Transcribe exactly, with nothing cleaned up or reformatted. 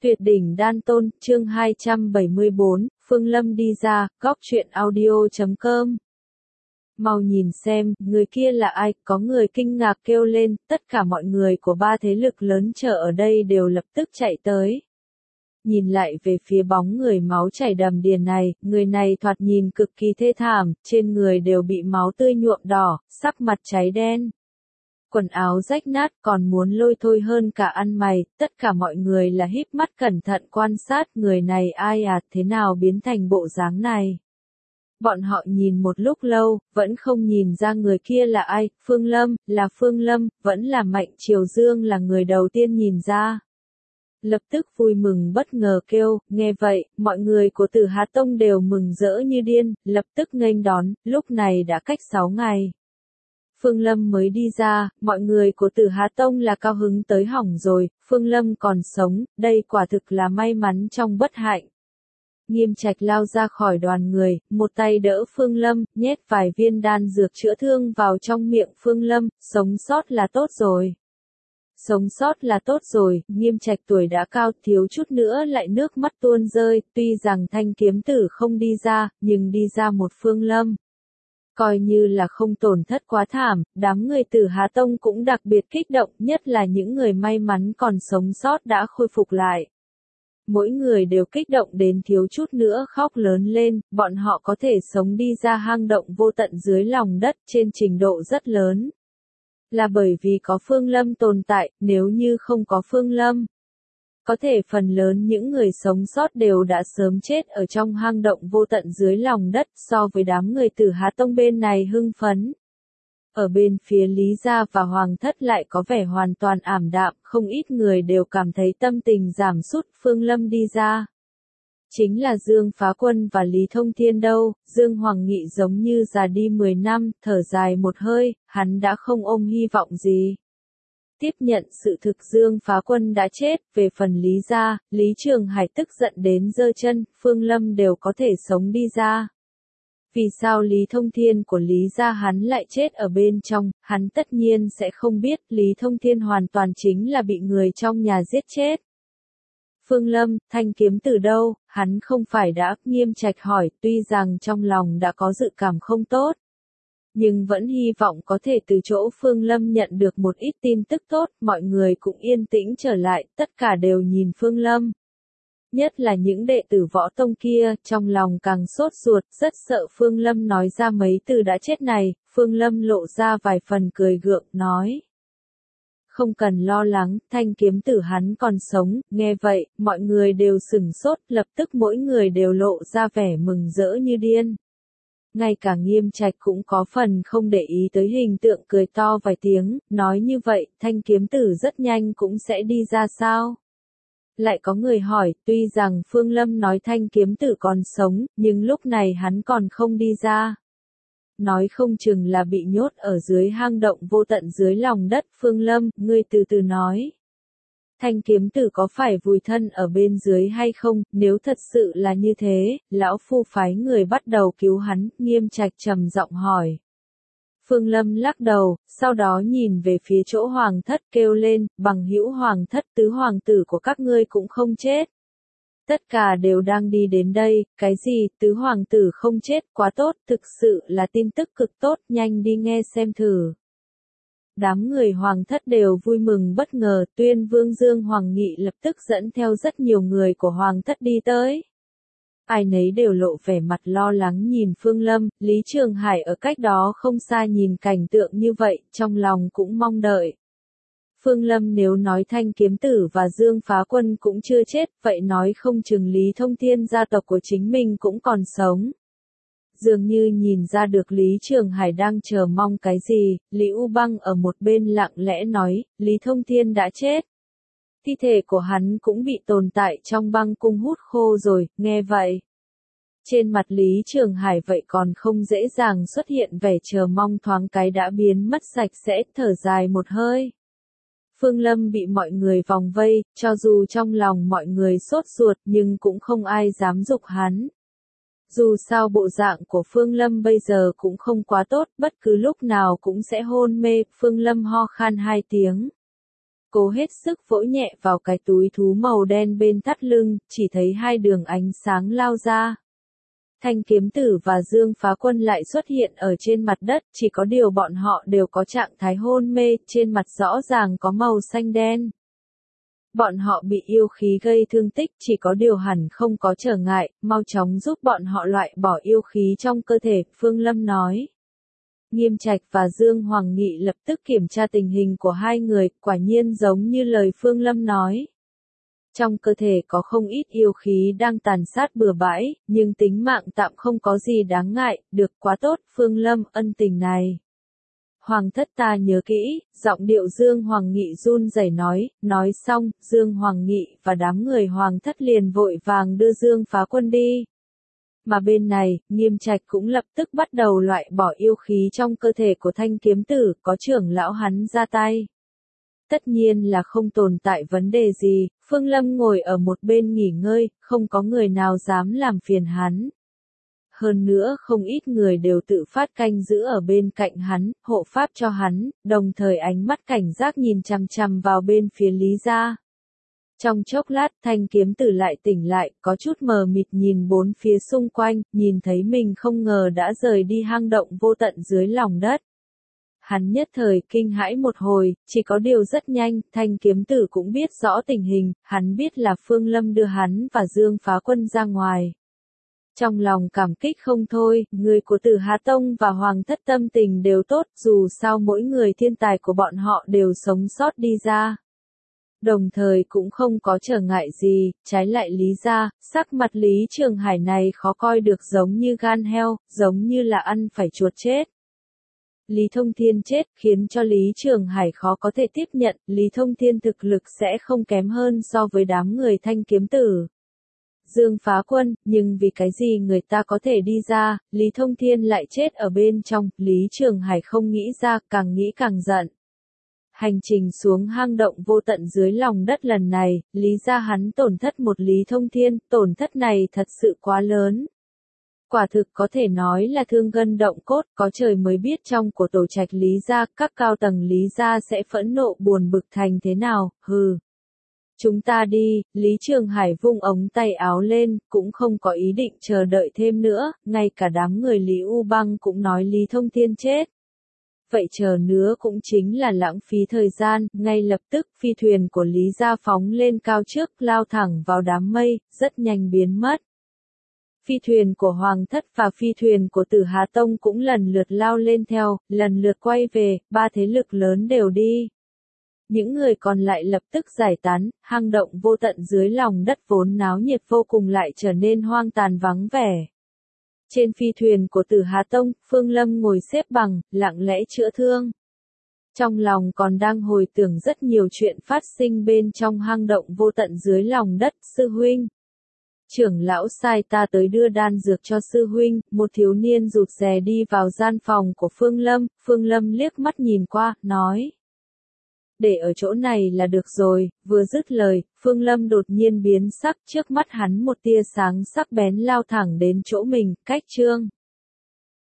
Tuyệt đỉnh đan tôn, chương hai trăm bảy mươi bốn, Phương Lâm đi ra, góc truyện audio chấm com. Mau nhìn xem, người kia là ai, có người kinh ngạc kêu lên, tất cả mọi người của ba thế lực lớn chờ ở đây đều lập tức chạy tới. Nhìn lại về phía bóng người máu chảy đầm đìa này, người này thoạt nhìn cực kỳ thê thảm, trên người đều bị máu tươi nhuộm đỏ, sắc mặt cháy đen. Quần áo rách nát còn muốn lôi thôi hơn cả ăn mày, tất cả mọi người là híp mắt cẩn thận quan sát người này ai à thế nào biến thành bộ dáng này. Bọn họ nhìn một lúc lâu, vẫn không nhìn ra người kia là ai, Phương Lâm, là Phương Lâm, vẫn là Mạnh Triều Dương là người đầu tiên nhìn ra. Lập tức vui mừng bất ngờ kêu, nghe vậy, mọi người của Tử Hà Tông đều mừng rỡ như điên, lập tức nghênh đón, lúc này đã cách sáu ngày. Phương Lâm mới đi ra, mọi người của Tử Hà Tông là cao hứng tới hỏng rồi, Phương Lâm còn sống, đây quả thực là may mắn trong bất hạnh. Nghiêm Trạch lao ra khỏi đoàn người, một tay đỡ Phương Lâm, nhét vài viên đan dược chữa thương vào trong miệng Phương Lâm, sống sót là tốt rồi. Sống sót là tốt rồi, Nghiêm Trạch tuổi đã cao, thiếu chút nữa lại nước mắt tuôn rơi, tuy rằng thanh kiếm tử không đi ra, nhưng đi ra một Phương Lâm. Coi như là không tổn thất quá thảm, đám người Tử Hà Tông cũng đặc biệt kích động, nhất là những người may mắn còn sống sót đã khôi phục lại. Mỗi người đều kích động đến thiếu chút nữa khóc lớn lên, bọn họ có thể sống đi ra hang động vô tận dưới lòng đất trên trình độ rất lớn. Là bởi vì có Phương Lâm tồn tại, nếu như không có Phương Lâm, có thể phần lớn những người sống sót đều đã sớm chết ở trong hang động vô tận dưới lòng đất so với đám người Tử Hà Tông bên này hưng phấn. Ở bên phía Lý Gia và Hoàng Thất lại có vẻ hoàn toàn ảm đạm, không ít người đều cảm thấy tâm tình giảm sút. Phương Lâm đi ra. Chính là Dương Phá Quân và Lý Thông Thiên đâu, Dương Hoàng Nghị giống như già đi mười năm, thở dài một hơi, hắn đã không ôm hy vọng gì. Tiếp nhận sự thực Dương Phá Quân đã chết, về phần Lý Gia, Lý Trường Hải tức giận đến giơ chân, Phương Lâm đều có thể sống đi ra. Vì sao Lý Thông Thiên của Lý Gia hắn lại chết ở bên trong, hắn tất nhiên sẽ không biết Lý Thông Thiên hoàn toàn chính là bị người trong nhà giết chết. Phương Lâm, thanh kiếm từ đâu, hắn không phải đã, Nghiêm Trạch hỏi, tuy rằng trong lòng đã có dự cảm không tốt. Nhưng vẫn hy vọng có thể từ chỗ Phương Lâm nhận được một ít tin tức tốt, mọi người cũng yên tĩnh trở lại, tất cả đều nhìn Phương Lâm. Nhất là những đệ tử võ tông kia, trong lòng càng sốt ruột, rất sợ Phương Lâm nói ra mấy từ đã chết này, Phương Lâm lộ ra vài phần cười gượng, nói. Không cần lo lắng, thanh kiếm tử hắn còn sống, nghe vậy, mọi người đều sửng sốt, lập tức mỗi người đều lộ ra vẻ mừng rỡ như điên. Ngay cả Nghiêm Trạch cũng có phần không để ý tới hình tượng cười to vài tiếng, nói như vậy, thanh kiếm tử rất nhanh cũng sẽ đi ra sao? Lại có người hỏi, tuy rằng Phương Lâm nói thanh kiếm tử còn sống, nhưng lúc này hắn còn không đi ra. Nói không chừng là bị nhốt ở dưới hang động vô tận dưới lòng đất. Phương Lâm, ngươi từ từ nói. Thanh kiếm tử có phải vùi thân ở bên dưới hay không, nếu thật sự là như thế, lão phu phái người bắt đầu cứu hắn, Nghiêm Trạch trầm giọng hỏi. Phương Lâm lắc đầu, sau đó nhìn về phía chỗ Hoàng Thất kêu lên, bằng hữu Hoàng Thất tứ hoàng tử của các ngươi cũng không chết. Tất cả đều đang đi đến đây, cái gì, tứ hoàng tử không chết, quá tốt, thực sự là tin tức cực tốt, nhanh đi nghe xem thử. Đám người Hoàng Thất đều vui mừng bất ngờ, Tuyên Vương Dương Hoàng Nghị lập tức dẫn theo rất nhiều người của Hoàng Thất đi tới. Ai nấy đều lộ vẻ mặt lo lắng nhìn Phương Lâm, Lý Trường Hải ở cách đó không xa nhìn cảnh tượng như vậy, trong lòng cũng mong đợi. Phương Lâm nếu nói thanh kiếm tử và Dương Phá Quân cũng chưa chết, vậy nói không chừng Lý Thông Thiên gia tộc của chính mình cũng còn sống. Dường như nhìn ra được Lý Trường Hải đang chờ mong cái gì, Lý U Băng ở một bên lặng lẽ nói, Lý Thông Thiên đã chết. Thi thể của hắn cũng bị tồn tại trong băng cung hút khô rồi, nghe vậy. Trên mặt Lý Trường Hải vậy còn không dễ dàng xuất hiện vẻ chờ mong thoáng cái đã biến mất sạch sẽ, thở dài một hơi. Phương Lâm bị mọi người vòng vây, cho dù trong lòng mọi người sốt ruột nhưng cũng không ai dám giục hắn. Dù sao bộ dạng của Phương Lâm bây giờ cũng không quá tốt, bất cứ lúc nào cũng sẽ hôn mê, Phương Lâm ho khan hai tiếng. cố hết sức vỗ nhẹ vào cái túi thú màu đen bên thắt lưng, chỉ thấy hai đường ánh sáng lao ra. Thanh kiếm tử và Dương Phá Quân lại xuất hiện ở trên mặt đất, chỉ có điều bọn họ đều có trạng thái hôn mê, trên mặt rõ ràng có màu xanh đen. Bọn họ bị yêu khí gây thương tích, chỉ có điều hẳn không có trở ngại, mau chóng giúp bọn họ loại bỏ yêu khí trong cơ thể, Phương Lâm nói. Nghiêm Trạch và Dương Hoàng Nghị lập tức kiểm tra tình hình của hai người, quả nhiên giống như lời Phương Lâm nói. Trong cơ thể có không ít yêu khí đang tàn sát bừa bãi, nhưng tính mạng tạm không có gì đáng ngại, được quá tốt, Phương Lâm, ân tình này. Hoàng thất ta nhớ kỹ, giọng điệu Dương Hoàng Nghị run rẩy nói, nói xong, Dương Hoàng Nghị và đám người Hoàng thất liền vội vàng đưa Dương Phá Quân đi. Mà bên này, Nghiêm Trạch cũng lập tức bắt đầu loại bỏ yêu khí trong cơ thể của thanh kiếm tử, có trưởng lão hắn ra tay. Tất nhiên là không tồn tại vấn đề gì, Phương Lâm ngồi ở một bên nghỉ ngơi, không có người nào dám làm phiền hắn. Hơn nữa không ít người đều tự phát canh giữ ở bên cạnh hắn, hộ pháp cho hắn, đồng thời ánh mắt cảnh giác nhìn chằm chằm vào bên phía Lý gia. Trong chốc lát thanh kiếm tử lại tỉnh lại, có chút mờ mịt nhìn bốn phía xung quanh, nhìn thấy mình không ngờ đã rời đi hang động vô tận dưới lòng đất. Hắn nhất thời kinh hãi một hồi, chỉ có điều rất nhanh, thanh kiếm tử cũng biết rõ tình hình, hắn biết là Phương Lâm đưa hắn và Dương Phá Quân ra ngoài. Trong lòng cảm kích không thôi, người của Tử Hà Tông và Hoàng thất tâm tình đều tốt, dù sao mỗi người thiên tài của bọn họ đều sống sót đi ra. Đồng thời cũng không có trở ngại gì, trái lại Lý gia, sắc mặt Lý Trường Hải này khó coi được giống như gan heo, giống như là ăn phải chuột chết. Lý Thông Thiên chết khiến cho Lý Trường Hải khó có thể tiếp nhận, Lý Thông Thiên thực lực sẽ không kém hơn so với đám người thanh kiếm tử. Dương Phá Quân, nhưng vì cái gì người ta có thể đi ra, Lý Thông Thiên lại chết ở bên trong, Lý Trường Hải không nghĩ ra, càng nghĩ càng giận. Hành trình xuống hang động vô tận dưới lòng đất lần này, Lý gia hắn tổn thất một Lý Thông Thiên, tổn thất này thật sự quá lớn. Quả thực có thể nói là thương gân động cốt, có trời mới biết trong của tổ trạch Lý gia, các cao tầng Lý gia sẽ phẫn nộ buồn bực thành thế nào, hừ. Chúng ta đi, Lý Trường Hải vung ống tay áo lên, cũng không có ý định chờ đợi thêm nữa, ngay cả đám người Lý U Băng cũng nói Lý Thông Thiên chết. Vậy chờ nữa cũng chính là lãng phí thời gian, ngay lập tức phi thuyền của Lý gia phóng lên cao trước, lao thẳng vào đám mây, rất nhanh biến mất. Phi thuyền của Hoàng thất và phi thuyền của Tử Hà Tông cũng lần lượt lao lên theo, lần lượt quay về, ba thế lực lớn đều đi. Những người còn lại lập tức giải tán, hang động vô tận dưới lòng đất vốn náo nhiệt vô cùng lại trở nên hoang tàn vắng vẻ. Trên phi thuyền của Tử Hà Tông, Phương Lâm ngồi xếp bằng, lặng lẽ chữa thương. Trong lòng còn đang hồi tưởng rất nhiều chuyện phát sinh bên trong hang động vô tận dưới lòng đất, sư huynh. Trưởng lão sai ta tới đưa đan dược cho sư huynh, một thiếu niên rụt rè đi vào gian phòng của Phương Lâm, Phương Lâm liếc mắt nhìn qua, nói. Để ở chỗ này là được rồi, vừa dứt lời, Phương Lâm đột nhiên biến sắc, trước mắt hắn một tia sáng sắc bén lao thẳng đến chỗ mình, cách trương.